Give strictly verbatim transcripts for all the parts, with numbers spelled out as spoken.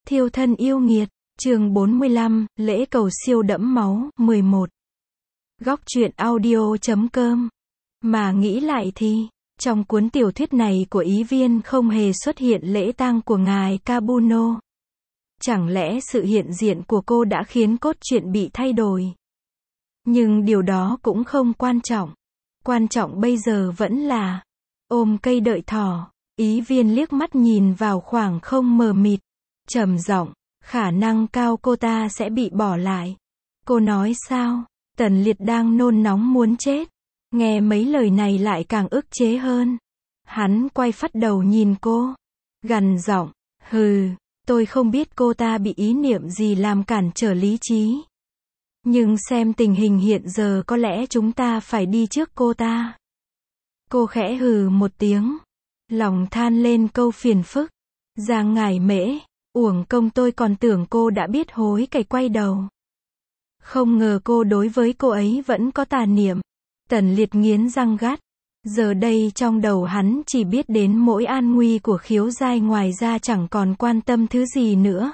Thiêu thân yêu nghiệt, chương bốn mươi lăm, lễ cầu siêu đẫm máu, mười một. Góc truyện audio chấm com. Mà nghĩ lại thì, trong cuốn tiểu thuyết này của Ý Viên không hề xuất hiện lễ tang của ngài Kabuno. Chẳng lẽ sự hiện diện của cô đã khiến cốt truyện bị thay đổi? Nhưng điều đó cũng không quan trọng. Quan trọng bây giờ vẫn là ôm cây đợi thỏ. Ý Viên liếc mắt nhìn vào khoảng không mờ mịt, trầm giọng, khả năng cao cô ta sẽ bị bỏ lại. Cô nói sao? Tần Liệt đang nôn nóng muốn chết. Nghe mấy lời này lại càng ức chế hơn. Hắn quay phát đầu nhìn cô, gằn giọng, hừ, tôi không biết cô ta bị ý niệm gì làm cản trở lý trí. Nhưng xem tình hình hiện giờ có lẽ chúng ta phải đi trước cô ta. Cô khẽ hừ một tiếng, lòng than lên câu phiền phức. Giang ngải mễ, uổng công tôi còn tưởng cô đã biết hối cải quay đầu. Không ngờ cô đối với cô ấy vẫn có tà niệm. Tần Liệt nghiến răng gắt. Giờ đây trong đầu hắn chỉ biết đến mỗi an nguy của Khiếu Giai, ngoài ra chẳng còn quan tâm thứ gì nữa.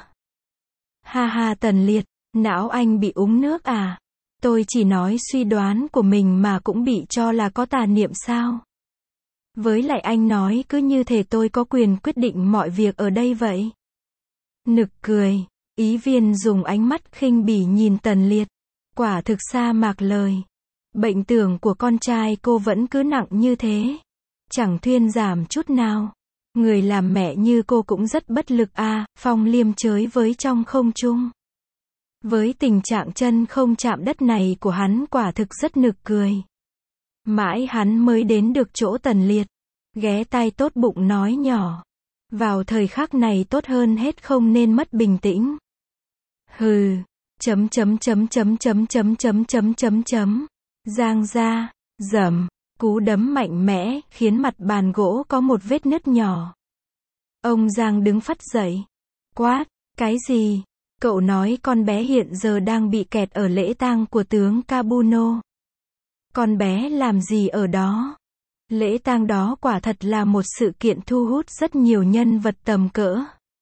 Ha ha Tần Liệt, não anh bị uống nước à? Tôi chỉ nói suy đoán của mình mà cũng bị cho là có tà niệm sao? Với lại anh nói cứ như thể tôi có quyền quyết định mọi việc ở đây vậy. Nực cười, Ý Viên dùng ánh mắt khinh bỉ nhìn Tần Liệt. Quả thực sa mạc lời. Bệnh tưởng của con trai cô vẫn cứ nặng như thế. Chẳng thuyên giảm chút nào. Người làm mẹ như cô cũng rất bất lực à, Phong liêm chới với trong không trung. Với tình trạng chân không chạm đất này của hắn quả thực rất nực cười. Mãi hắn mới đến được chỗ Tần Liệt. Ghé tai tốt bụng nói nhỏ. Vào thời khắc này tốt hơn hết không nên mất bình tĩnh. Hừ, chấm chấm chấm chấm chấm chấm chấm chấm chấm chấm. Giang ra, dầm, cú đấm mạnh mẽ, khiến mặt bàn gỗ có một vết nứt nhỏ. Ông Giang đứng phắt dậy. Quát, cái gì? Cậu nói con bé hiện giờ đang bị kẹt ở lễ tang của tướng Kabuno. Con bé làm gì ở đó? Lễ tang đó quả thật là một sự kiện thu hút rất nhiều nhân vật tầm cỡ.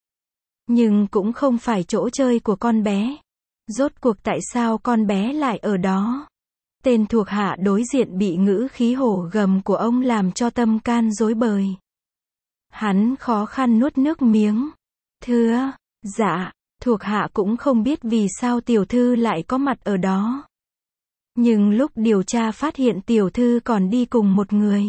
Nhưng cũng không phải chỗ chơi của con bé. Rốt cuộc tại sao con bé lại ở đó? Tên thuộc hạ đối diện bị ngữ khí hổ gầm của ông làm cho tâm can rối bời. Hắn khó khăn nuốt nước miếng. Thưa, dạ, thuộc hạ cũng không biết vì sao tiểu thư lại có mặt ở đó. Nhưng lúc điều tra phát hiện tiểu thư còn đi cùng một người.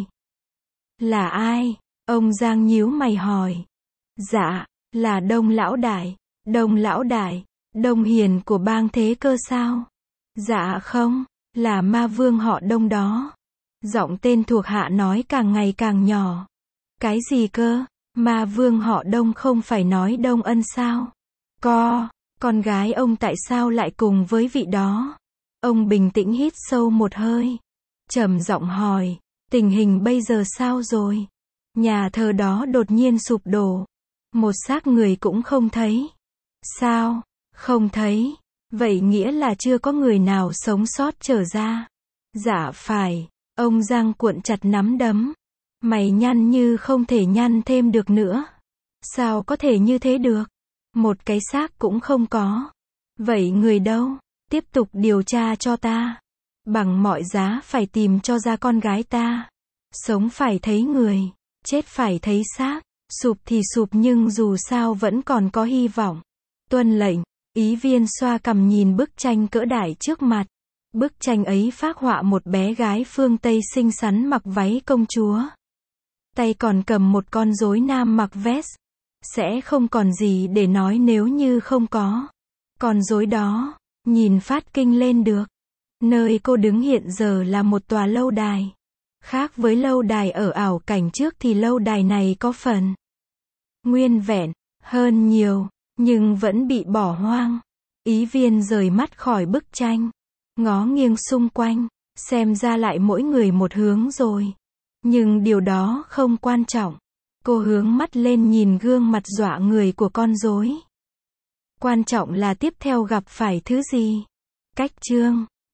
Là ai? Ông Giang nhíu mày hỏi. Dạ, là Đông Lão Đại. Đông Lão Đại, Đông Hiền của bang Thế Cơ sao? Dạ không, là ma vương họ Đông đó. Giọng tên thuộc hạ nói càng ngày càng nhỏ. Cái gì cơ? Ma vương họ Đông không phải nói Đông Ân sao? Co, con gái ông tại sao lại cùng với vị đó? Ông bình tĩnh hít sâu một hơi. Trầm giọng hỏi, tình hình bây giờ sao rồi? Nhà thờ đó đột nhiên sụp đổ. Một xác người cũng không thấy. Sao? Không thấy. Vậy nghĩa là chưa có người nào sống sót trở ra. Dạ phải. Ông Giang cuộn chặt nắm đấm. Mày nhăn như không thể nhăn thêm được nữa. Sao có thể như thế được? Một cái xác cũng không có. Vậy người đâu? Tiếp tục điều tra cho ta. Bằng mọi giá phải tìm cho ra con gái ta. Sống phải thấy người, chết phải thấy xác. Sụp thì sụp nhưng dù sao vẫn còn có hy vọng. Tuân lệnh. Ý Viên xoa cằm nhìn bức tranh cỡ đại trước mặt. Bức tranh ấy phác họa một bé gái phương Tây xinh xắn mặc váy công chúa. Tay còn cầm một con rối nam mặc vest. Sẽ không còn gì để nói nếu như không có con rối đó. Nhìn phát kinh lên được. Nơi cô đứng hiện giờ là một tòa lâu đài. Khác với lâu đài ở ảo cảnh trước thì lâu đài này có phần nguyên vẹn hơn nhiều, nhưng vẫn bị bỏ hoang. Ý Viên rời mắt khỏi bức tranh, ngó nghiêng xung quanh, xem ra lại mỗi người một hướng rồi. Nhưng điều đó không quan trọng. Cô hướng mắt lên nhìn gương mặt dọa người của con rối. Quan trọng là tiếp theo gặp phải thứ gì. Cách chương